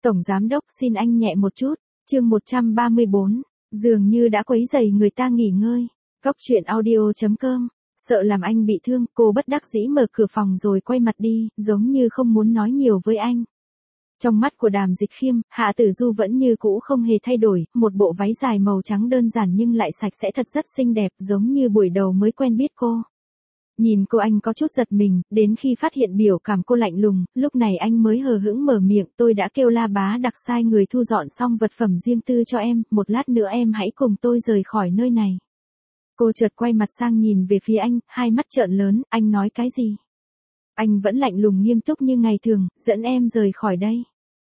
Tổng giám đốc xin anh nhẹ một chút. Chương 134, dường như đã quấy rầy người ta nghỉ ngơi. Góc truyện audio.com. Sợ làm anh bị thương, cô bất đắc dĩ mở cửa phòng rồi quay mặt đi, giống như không muốn nói nhiều với anh. Trong mắt của Đàm Dịch Khiêm, Hạ Tử Du vẫn như cũ không hề thay đổi, một bộ váy dài màu trắng đơn giản nhưng lại sạch sẽ thật rất xinh đẹp, giống như buổi đầu mới quen biết cô. Nhìn cô anh có chút giật mình, đến khi phát hiện biểu cảm cô lạnh lùng, lúc này anh mới hờ hững mở miệng, tôi đã kêu La Bá đặc sai người thu dọn xong vật phẩm riêng tư cho em, một lát nữa em hãy cùng tôi rời khỏi nơi này. Cô chợt quay mặt sang nhìn về phía anh, hai mắt trợn lớn, anh nói cái gì? Anh vẫn lạnh lùng nghiêm túc như ngày thường, dẫn em rời khỏi đây.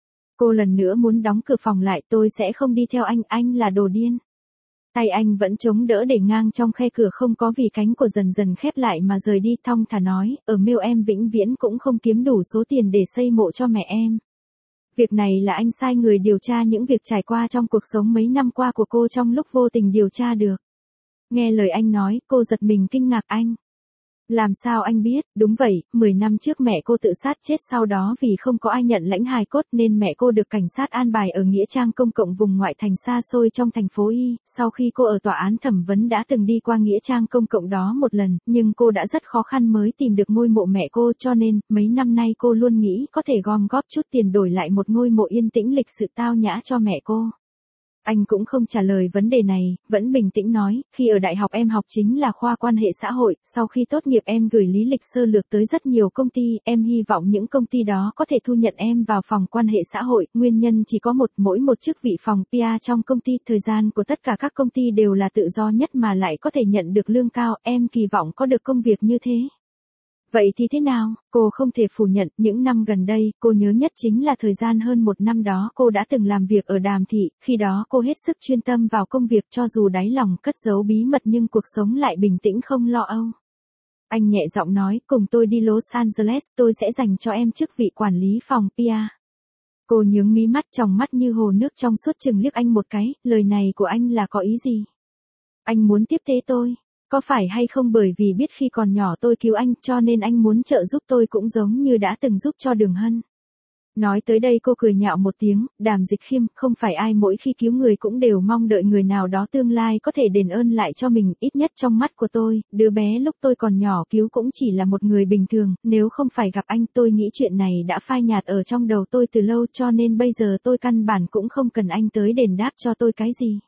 Cô lần nữa muốn đóng cửa phòng lại, tôi sẽ không đi theo anh là đồ điên. Tay anh vẫn chống đỡ để ngang trong khe cửa không có vì cánh của dần dần khép lại mà rời đi, thong thả nói, ở Mill em vĩnh viễn cũng không kiếm đủ số tiền để xây mộ cho mẹ em. Việc này là anh sai người điều tra những việc trải qua trong cuộc sống mấy năm qua của cô trong lúc vô tình điều tra được. Nghe lời anh nói, cô giật mình kinh ngạc anh. Làm sao anh biết, đúng vậy, 10 năm trước mẹ cô tự sát chết sau đó vì không có ai nhận lãnh hài cốt nên mẹ cô được cảnh sát an bài ở nghĩa trang công cộng vùng ngoại thành xa xôi trong thành phố Y, sau khi cô ở tòa án thẩm vấn đã từng đi qua nghĩa trang công cộng đó một lần, nhưng cô đã rất khó khăn mới tìm được ngôi mộ mẹ cô cho nên, mấy năm nay cô luôn nghĩ có thể gom góp chút tiền đổi lại một ngôi mộ yên tĩnh lịch sự tao nhã cho mẹ cô. Anh cũng không trả lời vấn đề này, vẫn bình tĩnh nói, khi ở đại học em học chính là khoa quan hệ xã hội, sau khi tốt nghiệp em gửi lý lịch sơ lược tới rất nhiều công ty, em hy vọng những công ty đó có thể thu nhận em vào phòng quan hệ xã hội, nguyên nhân chỉ có mỗi một chức vị phòng PR trong công ty, thời gian của tất cả các công ty đều là tự do nhất mà lại có thể nhận được lương cao, em kỳ vọng có được công việc như thế. Vậy thì thế nào? Cô không thể phủ nhận, những năm gần đây, cô nhớ nhất chính là thời gian hơn một năm đó cô đã từng làm việc ở Đàm Thị, khi đó cô hết sức chuyên tâm vào công việc cho dù đáy lòng cất giấu bí mật nhưng cuộc sống lại bình tĩnh không lo âu. Anh nhẹ giọng nói, cùng tôi đi Los Angeles, tôi sẽ dành cho em chức vị quản lý phòng PR. Cô nhướng mí mắt, tròng mắt như hồ nước trong suốt chừng liếc anh một cái, lời này của anh là có ý gì? Anh muốn tiếp tế tôi? Có phải hay không bởi vì biết khi còn nhỏ tôi cứu anh cho nên anh muốn trợ giúp tôi cũng giống như đã từng giúp cho Đường Hân. Nói tới đây cô cười nhạo một tiếng, Đàm Dịch Khiêm, không phải ai mỗi khi cứu người cũng đều mong đợi người nào đó tương lai có thể đền ơn lại cho mình, ít nhất trong mắt của tôi, đứa bé lúc tôi còn nhỏ cứu cũng chỉ là một người bình thường, nếu không phải gặp anh tôi nghĩ chuyện này đã phai nhạt ở trong đầu tôi từ lâu cho nên bây giờ tôi căn bản cũng không cần anh tới đền đáp cho tôi cái gì.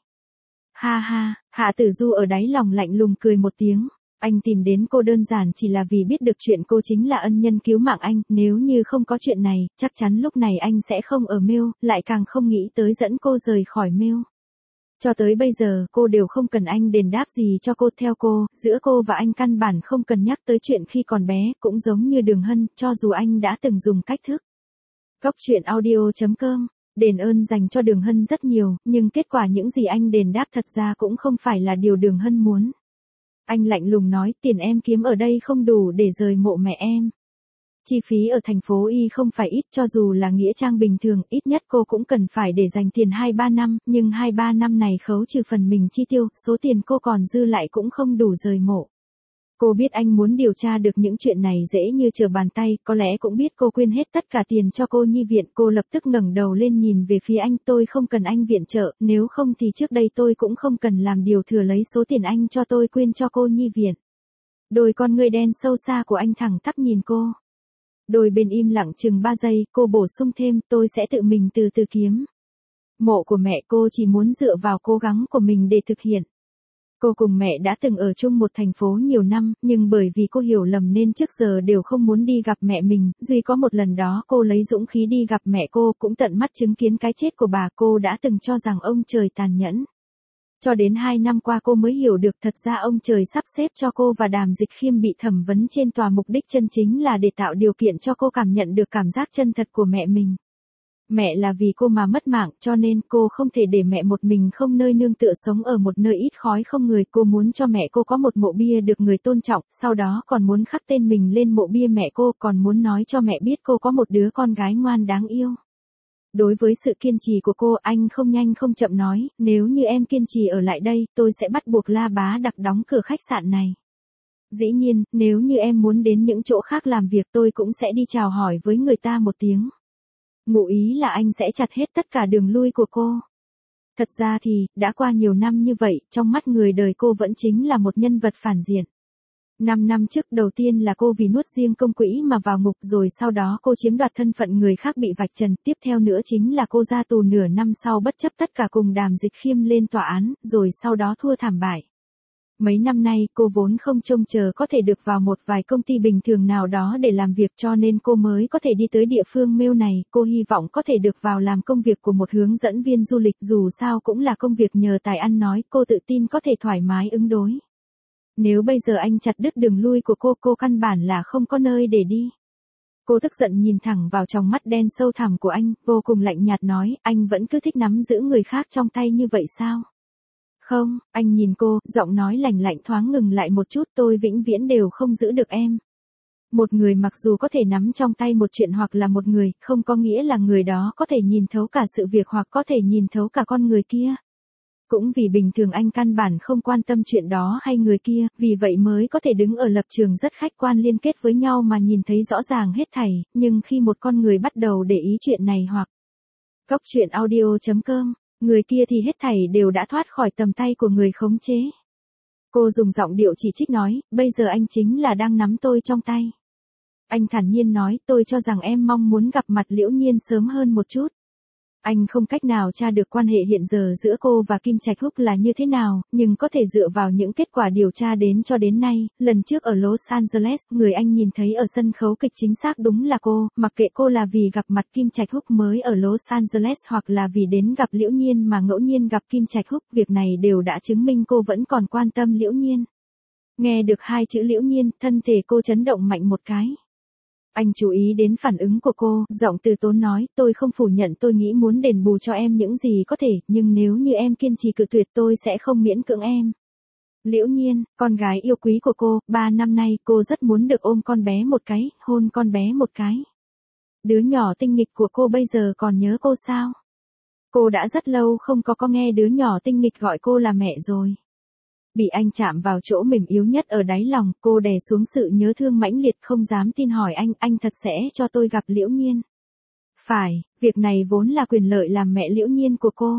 Ha ha, Hạ Tử Du ở đáy lòng lạnh lùng cười một tiếng, anh tìm đến cô đơn giản chỉ là vì biết được chuyện cô chính là ân nhân cứu mạng anh, nếu như không có chuyện này, chắc chắn lúc này anh sẽ không ở Mill, lại càng không nghĩ tới dẫn cô rời khỏi Mill. Cho tới bây giờ, cô đều không cần anh đền đáp gì cho cô, theo cô, giữa cô và anh căn bản không cần nhắc tới chuyện khi còn bé, cũng giống như Đường Hân, cho dù anh đã từng dùng cách thức. Góc truyện audio.com. Đền ơn dành cho Đường Hân rất nhiều, nhưng kết quả những gì anh đền đáp thật ra cũng không phải là điều Đường Hân muốn. Anh lạnh lùng nói, tiền em kiếm ở đây không đủ để rời mộ mẹ em. Chi phí ở thành phố Y không phải ít, cho dù là nghĩa trang bình thường, ít nhất cô cũng cần phải để dành tiền 2-3 năm, nhưng 2-3 năm này khấu trừ phần mình chi tiêu, số tiền cô còn dư lại cũng không đủ rời mộ. Cô biết anh muốn điều tra được những chuyện này dễ như trở bàn tay, có lẽ cũng biết cô quyên hết tất cả tiền cho cô nhi viện, cô lập tức ngẩng đầu lên nhìn về phía anh, tôi không cần anh viện trợ, nếu không thì trước đây tôi cũng không cần làm điều thừa lấy số tiền anh cho tôi quyên cho cô nhi viện. Đôi con ngươi đen sâu xa của anh thẳng tắp nhìn cô. Đôi bên im lặng chừng 3 giây, cô bổ sung thêm, tôi sẽ tự mình từ từ kiếm. Mộ của mẹ cô chỉ muốn dựa vào cố gắng của mình để thực hiện. Cô cùng mẹ đã từng ở chung một thành phố nhiều năm, nhưng bởi vì cô hiểu lầm nên trước giờ đều không muốn đi gặp mẹ mình, duy có một lần đó cô lấy dũng khí đi gặp mẹ cô, cũng tận mắt chứng kiến cái chết của bà, cô đã từng cho rằng ông trời tàn nhẫn. Cho đến 2 năm qua cô mới hiểu được thật ra ông trời sắp xếp cho cô và Đàm Dịch Khiêm bị thẩm vấn trên tòa mục đích chân chính là để tạo điều kiện cho cô cảm nhận được cảm giác chân thật của mẹ mình. Mẹ là vì cô mà mất mạng cho nên cô không thể để mẹ một mình không nơi nương tựa sống ở một nơi ít khói không người, cô muốn cho mẹ cô có một mộ bia được người tôn trọng, sau đó còn muốn khắc tên mình lên mộ bia mẹ cô, còn muốn nói cho mẹ biết cô có một đứa con gái ngoan đáng yêu. Đối với sự kiên trì của cô, anh không nhanh không chậm nói, nếu như em kiên trì ở lại đây, tôi sẽ bắt buộc La Bá đặc đóng cửa khách sạn này. Dĩ nhiên, nếu như em muốn đến những chỗ khác làm việc tôi cũng sẽ đi chào hỏi với người ta một tiếng. ngụ ý là anh sẽ chặt hết tất cả đường lui của cô. Thật ra thì, đã qua nhiều năm như vậy, trong mắt người đời cô vẫn chính là một nhân vật phản diện. 5 năm trước đầu tiên là cô vì nuốt riêng công quỹ mà vào ngục, rồi sau đó cô chiếm đoạt thân phận người khác bị vạch trần, tiếp theo nữa chính là cô ra tù nửa năm sau bất chấp tất cả cùng Đàm Dịch Khiêm lên tòa án, rồi sau đó thua thảm bại. Mấy năm nay cô vốn không trông chờ có thể được vào một vài công ty bình thường nào đó để làm việc, cho nên cô mới có thể đi tới địa phương mail này, cô hy vọng có thể được vào làm công việc của một hướng dẫn viên du lịch, dù sao cũng là công việc nhờ tài ăn nói, cô tự tin có thể thoải mái ứng đối. Nếu bây giờ anh chặt đứt đường lui của cô căn bản là không có nơi để đi. Cô tức giận nhìn thẳng vào tròng mắt đen sâu thẳm của anh, vô cùng lạnh nhạt nói, anh vẫn cứ thích nắm giữ người khác trong tay như vậy sao? Không, anh nhìn cô, giọng nói lạnh lạnh thoáng ngừng lại một chút, tôi vĩnh viễn đều không giữ được em. Một người mặc dù có thể nắm trong tay một chuyện hoặc là một người, không có nghĩa là người đó có thể nhìn thấu cả sự việc hoặc có thể nhìn thấu cả con người kia. Cũng vì bình thường anh căn bản không quan tâm chuyện đó hay người kia, vì vậy mới có thể đứng ở lập trường rất khách quan liên kết với nhau mà nhìn thấy rõ ràng hết thảy, nhưng khi một con người bắt đầu để ý chuyện này hoặc Cóc truyện audio.com, người kia thì hết thảy đều đã thoát khỏi tầm tay của người khống chế. Cô dùng giọng điệu chỉ trích nói, bây giờ anh chính là đang nắm tôi trong tay. Anh thản nhiên nói, tôi cho rằng em mong muốn gặp mặt Liễu Nhiên sớm hơn một chút. Anh không cách nào tra được quan hệ hiện giờ giữa cô và Kim Trạch Húc là như thế nào, nhưng có thể dựa vào những kết quả điều tra đến cho đến nay, lần trước ở Los Angeles, người anh nhìn thấy ở sân khấu kịch chính xác đúng là cô, mặc kệ cô là vì gặp mặt Kim Trạch Húc mới ở Los Angeles hoặc là vì đến gặp Liễu Nhiên mà ngẫu nhiên gặp Kim Trạch Húc, việc này đều đã chứng minh cô vẫn còn quan tâm Liễu Nhiên. Nghe được hai chữ Liễu Nhiên, thân thể cô chấn động mạnh một cái. Anh chú ý đến phản ứng của cô, giọng từ tốn nói, tôi không phủ nhận tôi nghĩ muốn đền bù cho em những gì có thể, nhưng nếu như em kiên trì cự tuyệt tôi sẽ không miễn cưỡng em. Liễu Nhiên, con gái yêu quý của cô, 3 năm nay cô rất muốn được ôm con bé một cái, hôn con bé một cái. Đứa nhỏ tinh nghịch của cô bây giờ còn nhớ cô sao? Cô đã rất lâu không có nghe đứa nhỏ tinh nghịch gọi cô là mẹ rồi. Bị anh chạm vào chỗ mềm yếu nhất ở đáy lòng, cô đè xuống sự nhớ thương mãnh liệt không dám tin hỏi anh thật sẽ cho tôi gặp Liễu Nhiên. Phải, việc này vốn là quyền lợi làm mẹ Liễu Nhiên của cô.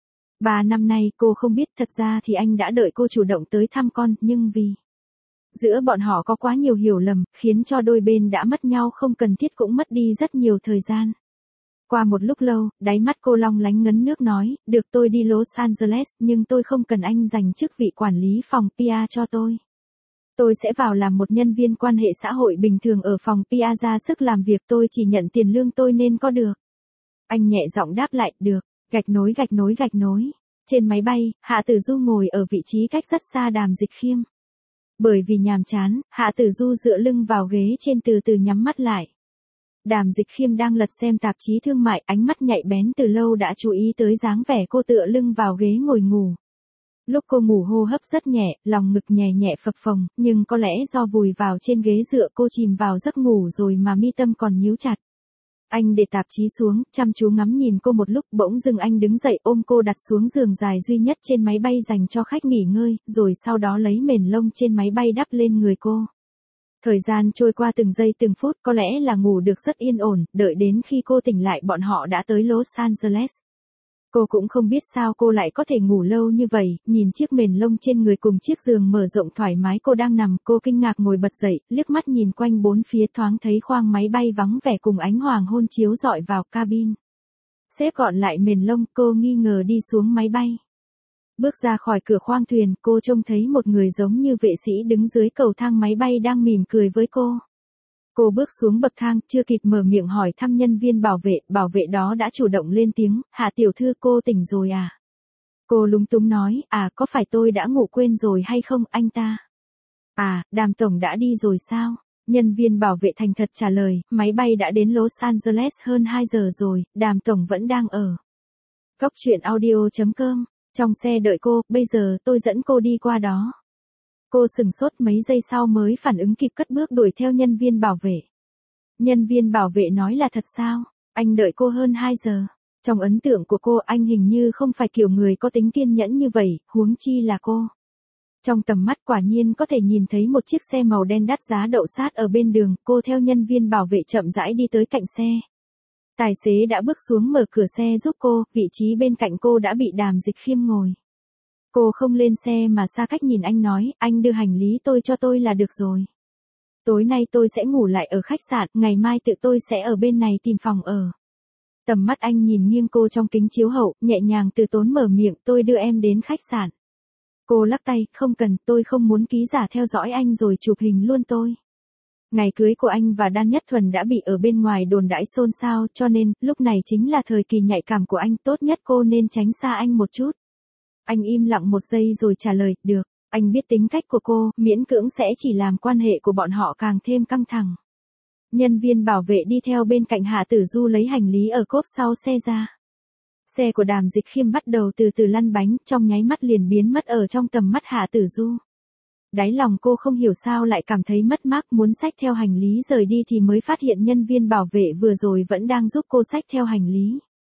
3 năm nay cô không biết thật ra thì anh đã đợi cô chủ động tới thăm con, nhưng vì giữa bọn họ có quá nhiều hiểu lầm, khiến cho đôi bên đã mất nhau không cần thiết cũng mất đi rất nhiều thời gian. Qua một lúc lâu, đáy mắt cô long lánh ngấn nước nói, được tôi đi Los Angeles, nhưng tôi không cần anh dành chức vị quản lý phòng PR cho tôi. Tôi sẽ vào làm một nhân viên quan hệ xã hội bình thường ở phòng PR ra sức làm việc, tôi chỉ nhận tiền lương tôi nên có được. Anh nhẹ giọng đáp lại, được, gạch nối. Trên máy bay, Hạ Tử Du ngồi ở vị trí cách rất xa Đàm Dịch Khiêm. Bởi vì nhàm chán, Hạ Tử Du dựa lưng vào ghế trên từ từ nhắm mắt lại. Đàm Dịch Khiêm đang lật xem tạp chí thương mại, ánh mắt nhạy bén từ lâu đã chú ý tới dáng vẻ cô tựa lưng vào ghế ngồi ngủ. Lúc cô ngủ hô hấp rất nhẹ, lòng ngực nhẹ nhẹ phập phồng, nhưng có lẽ do vùi vào trên ghế dựa cô chìm vào giấc ngủ rồi mà mi tâm còn nhíu chặt. Anh để tạp chí xuống, chăm chú ngắm nhìn cô một lúc, bỗng dưng anh đứng dậy ôm cô đặt xuống giường dài duy nhất trên máy bay dành cho khách nghỉ ngơi, rồi sau đó lấy mền lông trên máy bay đắp lên người cô. Thời gian trôi qua từng giây từng phút, có lẽ là ngủ được rất yên ổn, đợi đến khi cô tỉnh lại bọn họ đã tới Los Angeles. Cô cũng không biết sao cô lại có thể ngủ lâu như vậy, nhìn chiếc mền lông trên người cùng chiếc giường mở rộng thoải mái cô đang nằm, cô kinh ngạc ngồi bật dậy, liếc mắt nhìn quanh bốn phía thoáng thấy khoang máy bay vắng vẻ cùng ánh hoàng hôn chiếu rọi vào cabin. Xếp gọn lại mền lông, cô nghi ngờ đi xuống máy bay. Bước ra khỏi cửa khoang thuyền, cô trông thấy một người giống như vệ sĩ đứng dưới cầu thang máy bay đang mỉm cười với cô. Cô bước xuống bậc thang, chưa kịp mở miệng hỏi thăm nhân viên bảo vệ đó đã chủ động lên tiếng, Hạ tiểu thư cô tỉnh rồi à? Cô lúng túng nói, có phải tôi đã ngủ quên rồi hay không, anh ta? Đàm tổng đã đi rồi sao? Nhân viên bảo vệ thành thật trả lời, máy bay đã đến Los Angeles hơn 2 giờ rồi, Đàm tổng vẫn đang ở Cóc truyện audio.com. Trong xe đợi cô, bây giờ tôi dẫn cô đi qua đó. Cô sừng sốt mấy giây sau mới phản ứng kịp cất bước đuổi theo nhân viên bảo vệ. Nhân viên bảo vệ nói là thật sao? Anh đợi cô hơn 2 giờ. Trong ấn tượng của cô anh hình như không phải kiểu người có tính kiên nhẫn như vậy, huống chi là cô. Trong tầm mắt quả nhiên có thể nhìn thấy một chiếc xe màu đen đắt giá đậu sát ở bên đường, cô theo nhân viên bảo vệ chậm rãi đi tới cạnh xe. Tài xế đã bước xuống mở cửa xe giúp cô, vị trí bên cạnh cô đã bị Đàm Dịch Khiêm ngồi. Cô không lên xe mà xa cách nhìn anh nói, anh đưa hành lý tôi cho tôi là được rồi. Tối nay tôi sẽ ngủ lại ở khách sạn, ngày mai tự tôi sẽ ở bên này tìm phòng ở. Tầm mắt anh nhìn nghiêng cô trong kính chiếu hậu, nhẹ nhàng từ tốn mở miệng, tôi đưa em đến khách sạn. Cô lắc tay, không cần, tôi không muốn ký giả theo dõi anh rồi chụp hình luôn tôi. Ngày cưới của anh và Đan Nhất Thuần đã bị ở bên ngoài đồn đãi xôn xao, cho nên, lúc này chính là thời kỳ nhạy cảm của anh, tốt nhất cô nên tránh xa anh một chút. Anh im lặng một giây rồi trả lời, được, anh biết tính cách của cô, miễn cưỡng sẽ chỉ làm quan hệ của bọn họ càng thêm căng thẳng. Nhân viên bảo vệ đi theo bên cạnh Hạ Tử Du lấy hành lý ở cốp sau xe ra. Xe của Đàm Dịch Khiêm bắt đầu từ từ lăn bánh, trong nháy mắt liền biến mất ở trong tầm mắt Hạ Tử Du. Đáy lòng cô không hiểu sao lại cảm thấy mất mát, muốn xách theo hành lý rời đi thì mới phát hiện nhân viên bảo vệ vừa rồi vẫn đang giúp cô xách theo hành lý.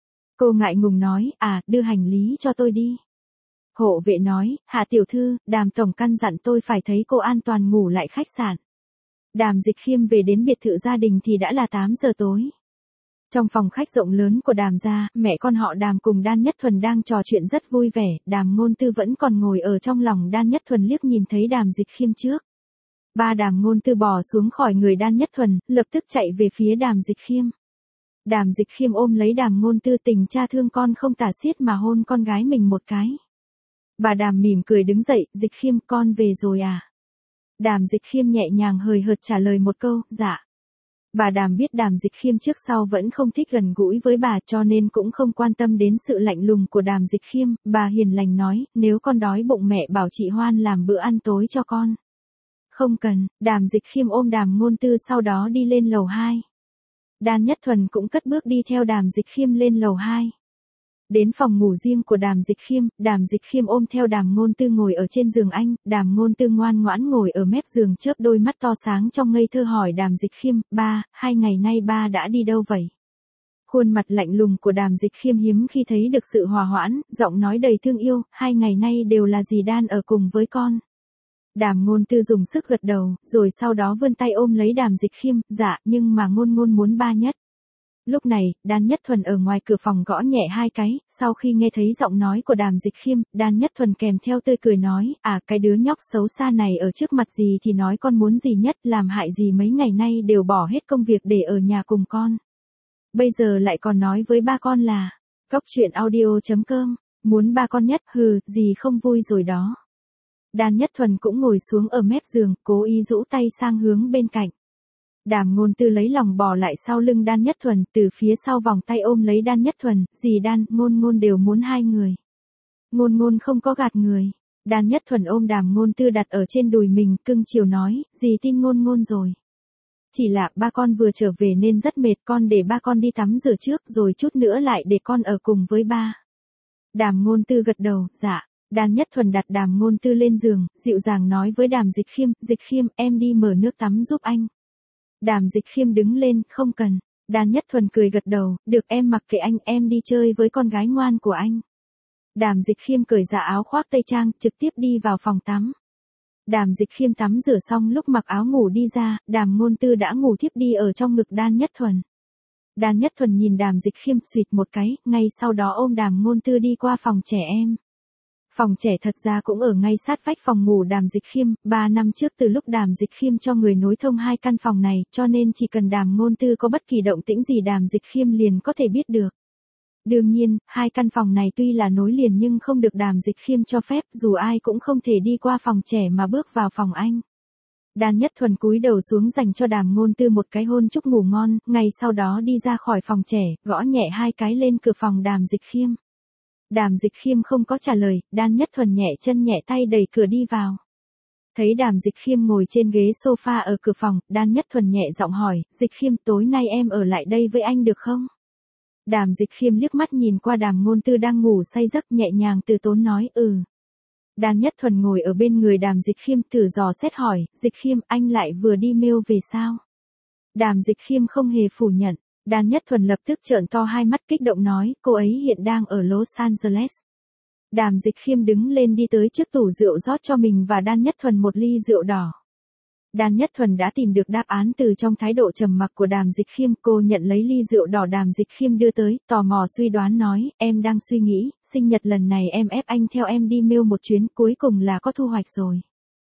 Cô ngại ngùng nói, đưa hành lý cho tôi đi. Hộ vệ nói, Hạ tiểu thư, Đàm tổng căn dặn tôi phải thấy cô an toàn ngủ lại khách sạn. Đàm Dịch Khiêm về đến biệt thự gia đình thì đã là 8 giờ tối. Trong phòng khách rộng lớn của Đàm gia, mẹ con họ Đàm cùng Đan Nhất Thuần đang trò chuyện rất vui vẻ, Đàm Ngôn Tư vẫn còn ngồi ở trong lòng Đan Nhất Thuần liếc nhìn thấy Đàm Dịch Khiêm trước. Ba Đàm Ngôn Tư bò xuống khỏi người Đan Nhất Thuần, lập tức chạy về phía Đàm Dịch Khiêm. Đàm Dịch Khiêm ôm lấy Đàm Ngôn Tư, tình cha thương con không tả xiết mà hôn con gái mình một cái. Bà Đàm mỉm cười đứng dậy, Dịch Khiêm con về rồi à? Đàm Dịch Khiêm nhẹ nhàng hời hợt trả lời một câu, dạ. Bà Đàm biết Đàm Dịch Khiêm trước sau vẫn không thích gần gũi với bà cho nên cũng không quan tâm đến sự lạnh lùng của Đàm Dịch Khiêm, bà hiền lành nói, nếu con đói bụng mẹ bảo chị Hoan làm bữa ăn tối cho con. Không cần, Đàm Dịch Khiêm ôm Đàm Ngôn Tư sau đó đi lên lầu 2. Đan Nhất Thuần cũng cất bước đi theo Đàm Dịch Khiêm lên lầu 2. Đến phòng ngủ riêng của Đàm Dịch Khiêm ôm theo Đàm Ngôn Tư ngồi ở trên giường anh, Đàm Ngôn Tư ngoan ngoãn ngồi ở mép giường chớp đôi mắt to sáng trong ngây thơ hỏi Đàm Dịch Khiêm, ba, 2 ngày nay ba đã đi đâu vậy? Khuôn mặt lạnh lùng của Đàm Dịch Khiêm hiếm khi thấy được sự hòa hoãn, giọng nói đầy thương yêu, 2 ngày nay đều là dì Đan ở cùng với con. Đàm Ngôn Tư dùng sức gật đầu, rồi sau đó vươn tay ôm lấy Đàm Dịch Khiêm, dạ, nhưng mà Ngôn Ngôn muốn ba nhất. Lúc này, Đan Nhất Thuần ở ngoài cửa phòng gõ nhẹ 2 cái, sau khi nghe thấy giọng nói của Đàm Dịch Khiêm, Đan Nhất Thuần kèm theo tươi cười nói, cái đứa nhóc xấu xa này ở trước mặt gì thì nói con muốn gì nhất, làm hại gì mấy ngày nay đều bỏ hết công việc để ở nhà cùng con. Bây giờ lại còn nói với ba con là, Cóc Truyện Audio.com, muốn ba con nhất, gì không vui rồi đó. Đan Nhất Thuần cũng ngồi xuống ở mép giường, cố ý rũ tay sang hướng bên cạnh. Đàm Ngôn Tư lấy lòng bò lại sau lưng Đan Nhất Thuần, từ phía sau vòng tay ôm lấy Đan Nhất Thuần, dì Đan, Ngôn Ngôn đều muốn 2 người. Ngôn Ngôn không có gạt người. Đan Nhất Thuần ôm Đàm Ngôn Tư đặt ở trên đùi mình, cưng chiều nói, dì tin Ngôn Ngôn rồi. Chỉ là ba con vừa trở về nên rất mệt, con để ba con đi tắm rửa trước rồi chút nữa lại để con ở cùng với ba. Đàm Ngôn Tư gật đầu, dạ. Đan Nhất Thuần đặt Đàm Ngôn Tư lên giường, dịu dàng nói với Đàm Dịch Khiêm, em đi mở nước tắm giúp anh. Đàm Dịch Khiêm đứng lên, không cần. Đan Nhất Thuần cười gật đầu, được em mặc kệ anh, em đi chơi với con gái ngoan của anh. Đàm Dịch Khiêm cởi ra áo khoác tây trang, trực tiếp đi vào phòng tắm. Đàm Dịch Khiêm tắm rửa xong lúc mặc áo ngủ đi ra, Đàm Ngôn Tư đã ngủ thiếp đi ở trong ngực Đan Nhất Thuần. Đan Nhất Thuần nhìn Đàm Dịch Khiêm xuyệt một cái, ngay sau đó ôm Đàm Ngôn Tư đi qua phòng trẻ em. Phòng trẻ thật ra cũng ở ngay sát vách phòng ngủ Đàm Dịch Khiêm, 3 năm trước từ lúc Đàm Dịch Khiêm cho người nối thông 2 căn phòng này, cho nên chỉ cần Đàm Ngôn Tư có bất kỳ động tĩnh gì Đàm Dịch Khiêm liền có thể biết được. Đương nhiên, 2 căn phòng này tuy là nối liền nhưng không được Đàm Dịch Khiêm cho phép, dù ai cũng không thể đi qua phòng trẻ mà bước vào phòng anh. Đan Nhất Thuần cúi đầu xuống dành cho Đàm Ngôn Tư một cái hôn chúc ngủ ngon, ngay sau đó đi ra khỏi phòng trẻ, gõ nhẹ 2 cái lên cửa phòng Đàm Dịch Khiêm. Đàm Dịch Khiêm không có trả lời, Đan Nhất Thuần nhẹ chân nhẹ tay đẩy cửa đi vào. Thấy Đàm Dịch Khiêm ngồi trên ghế sofa ở cửa phòng, Đan Nhất Thuần nhẹ giọng hỏi, Dịch Khiêm tối nay em ở lại đây với anh được không? Đàm Dịch Khiêm liếc mắt nhìn qua Đàm Ngôn Tư đang ngủ say giấc nhẹ nhàng từ tốn nói, Đan Nhất Thuần ngồi ở bên người Đàm Dịch Khiêm thử dò xét hỏi, Dịch Khiêm anh lại vừa đi mail về sao? Đàm Dịch Khiêm không hề phủ nhận. Đan Nhất Thuần lập tức trợn to 2 mắt kích động nói, cô ấy hiện đang ở Los Angeles. Đàm Dịch Khiêm đứng lên đi tới trước tủ rượu rót cho mình và Đan Nhất Thuần một ly rượu đỏ. Đan Nhất Thuần đã tìm được đáp án từ trong thái độ trầm mặc của Đàm Dịch Khiêm. Cô nhận lấy ly rượu đỏ Đàm Dịch Khiêm đưa tới, tò mò suy đoán nói, em đang suy nghĩ, sinh nhật lần này em ép anh theo em đi mail một chuyến, cuối cùng là có thu hoạch rồi.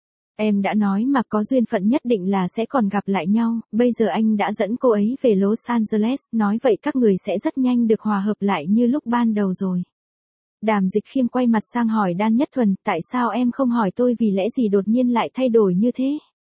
Em đã nói mà có duyên phận nhất định là sẽ còn gặp lại nhau, bây giờ anh đã dẫn cô ấy về Los Angeles, nói vậy các người sẽ rất nhanh được hòa hợp lại như lúc ban đầu rồi. Đàm Dịch Khiêm quay mặt sang hỏi Đan Nhất Thuần, tại sao em không hỏi tôi vì lẽ gì đột nhiên lại thay đổi như thế?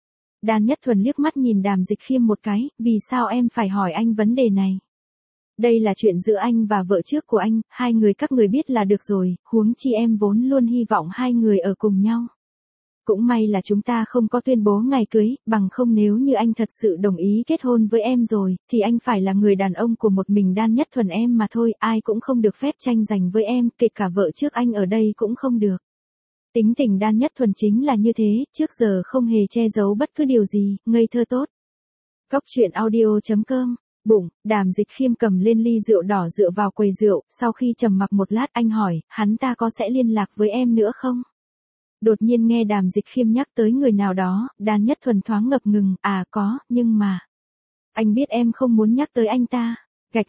Đan Nhất Thuần liếc mắt nhìn Đàm Dịch Khiêm một cái, vì sao em phải hỏi anh vấn đề này? Đây là chuyện giữa anh và vợ trước của anh, hai người các người biết là được rồi, huống chi em vốn luôn hy vọng hai người ở cùng nhau. Cũng may là chúng ta không có tuyên bố ngày cưới, bằng không nếu như anh thật sự đồng ý kết hôn với em rồi, thì anh phải là người đàn ông của một mình Đan Nhất Thuần em mà thôi, ai cũng không được phép tranh giành với em, kể cả vợ trước anh ở đây cũng không được. Tính tình Đan Nhất Thuần chính là như thế, trước giờ không hề che giấu bất cứ điều gì, ngây thơ tốt. Cốc truyện audio.com. Bụng, Đàm Dịch Khiêm cầm lên ly rượu đỏ dựa vào quầy rượu, sau khi trầm mặc một lát anh hỏi, hắn ta có sẽ liên lạc với em nữa không? Đột nhiên nghe Đàm Dịch Khiêm nhắc tới người nào đó, Đan Nhất Thuần thoáng ngập ngừng, có, nhưng mà. Anh biết em không muốn nhắc tới anh ta. Gạch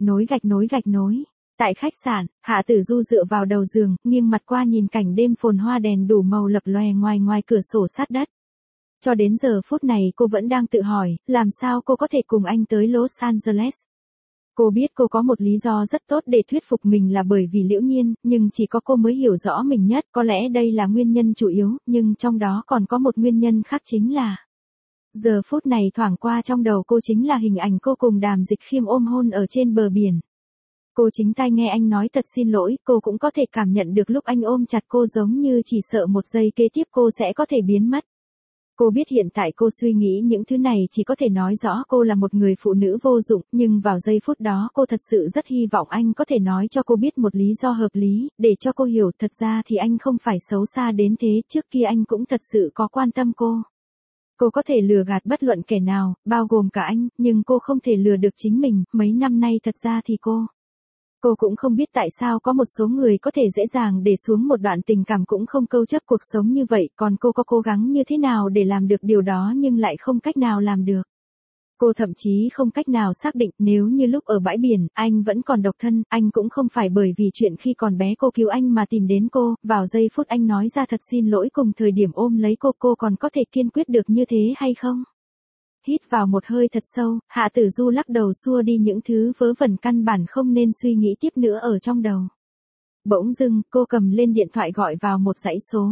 nối. Tại khách sạn, Hạ Tử Du dựa vào đầu giường, nghiêng mặt qua nhìn cảnh đêm phồn hoa đèn đủ màu lập lòe ngoài cửa sổ sát đất. Cho đến giờ phút này cô vẫn đang tự hỏi, làm sao cô có thể cùng anh tới Los Angeles. Cô biết cô có một lý do rất tốt để thuyết phục mình là bởi vì Liễu Nhiên, nhưng chỉ có cô mới hiểu rõ mình nhất, có lẽ đây là nguyên nhân chủ yếu, nhưng trong đó còn có một nguyên nhân khác chính là. Giờ phút này thoảng qua trong đầu cô chính là hình ảnh cô cùng Đàm Dịch Khiêm ôm hôn ở trên bờ biển. Cô chính tai nghe anh nói thật xin lỗi, cô cũng có thể cảm nhận được lúc anh ôm chặt cô giống như chỉ sợ một giây kế tiếp cô sẽ có thể biến mất. Cô biết hiện tại cô suy nghĩ những thứ này chỉ có thể nói rõ cô là một người phụ nữ vô dụng, nhưng vào giây phút đó cô thật sự rất hy vọng anh có thể nói cho cô biết một lý do hợp lý, để cho cô hiểu thật ra thì anh không phải xấu xa đến thế, trước kia anh cũng thật sự có quan tâm cô. Cô có thể lừa gạt bất luận kẻ nào, bao gồm cả anh, nhưng cô không thể lừa được chính mình, mấy năm nay thật ra thì Cô cũng không biết tại sao có một số người có thể dễ dàng để xuống một đoạn tình cảm cũng không câu chấp cuộc sống như vậy, còn cô có cố gắng như thế nào để làm được điều đó nhưng lại không cách nào làm được. Cô thậm chí không cách nào xác định nếu như lúc ở bãi biển, anh vẫn còn độc thân, anh cũng không phải bởi vì chuyện khi còn bé cô cứu anh mà tìm đến cô, vào giây phút anh nói ra thật xin lỗi cùng thời điểm ôm lấy cô còn có thể kiên quyết được như thế hay không? Hít vào một hơi thật sâu, Hạ Tử Du lắc đầu xua đi những thứ vớ vẩn căn bản không nên suy nghĩ tiếp nữa ở trong đầu. Bỗng dưng, cô cầm lên điện thoại gọi vào một dãy số.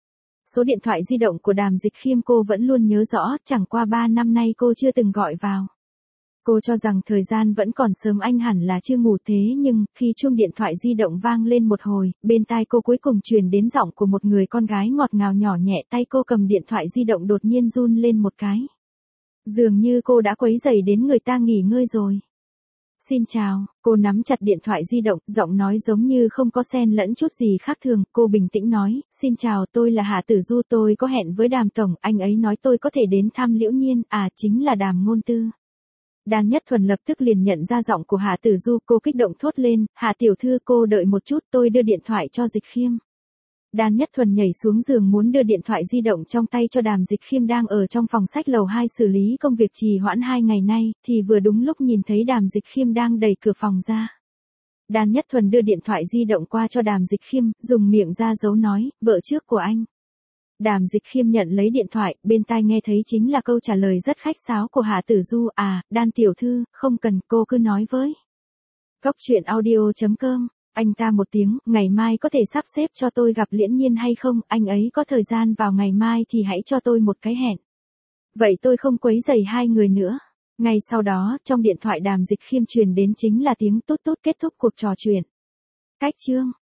Số điện thoại di động của Đàm Dịch Khiêm cô vẫn luôn nhớ rõ, chẳng qua 3 năm nay cô chưa từng gọi vào. Cô cho rằng thời gian vẫn còn sớm anh hẳn là chưa ngủ thế nhưng, khi chuông điện thoại di động vang lên một hồi, bên tai cô cuối cùng truyền đến giọng của một người con gái ngọt ngào nhỏ nhẹ, tay cô cầm điện thoại di động đột nhiên run lên một cái. Dường như cô đã quấy rầy đến người ta nghỉ ngơi rồi. Xin chào, cô nắm chặt điện thoại di động, giọng nói giống như không có xen lẫn chút gì khác thường, cô bình tĩnh nói, xin chào tôi là Hạ Tử Du tôi có hẹn với Đàm Tổng, anh ấy nói tôi có thể đến thăm Liễu Nhiên, chính là Đàm Ngôn Tư. Đan Nhất Thuần lập tức liền nhận ra giọng của Hạ Tử Du, cô kích động thốt lên, Hạ tiểu thư cô đợi một chút tôi đưa điện thoại cho Dịch Khiêm. Đan Nhất Thuần nhảy xuống giường muốn đưa điện thoại di động trong tay cho Đàm Dịch Khiêm đang ở trong phòng sách lầu 2 xử lý công việc trì hoãn 2 ngày nay, thì vừa đúng lúc nhìn thấy Đàm Dịch Khiêm đang đẩy cửa phòng ra. Đan Nhất Thuần đưa điện thoại di động qua cho Đàm Dịch Khiêm, dùng miệng ra dấu nói, vợ trước của anh. Đàm Dịch Khiêm nhận lấy điện thoại, bên tai nghe thấy chính là câu trả lời rất khách sáo của Hạ Tử Du, Đan tiểu thư, không cần, cô cứ nói với. Cốc truyện audio.com. Anh ta một tiếng, ngày mai có thể sắp xếp cho tôi gặp Liễu Nhiên hay không, anh ấy có thời gian vào ngày mai thì hãy cho tôi một cái hẹn. Vậy tôi không quấy rầy hai người nữa. Ngay sau đó, trong điện thoại Đàm Dịch Khiêm truyền đến chính là tiếng tút tút kết thúc cuộc trò chuyện. Cách chương.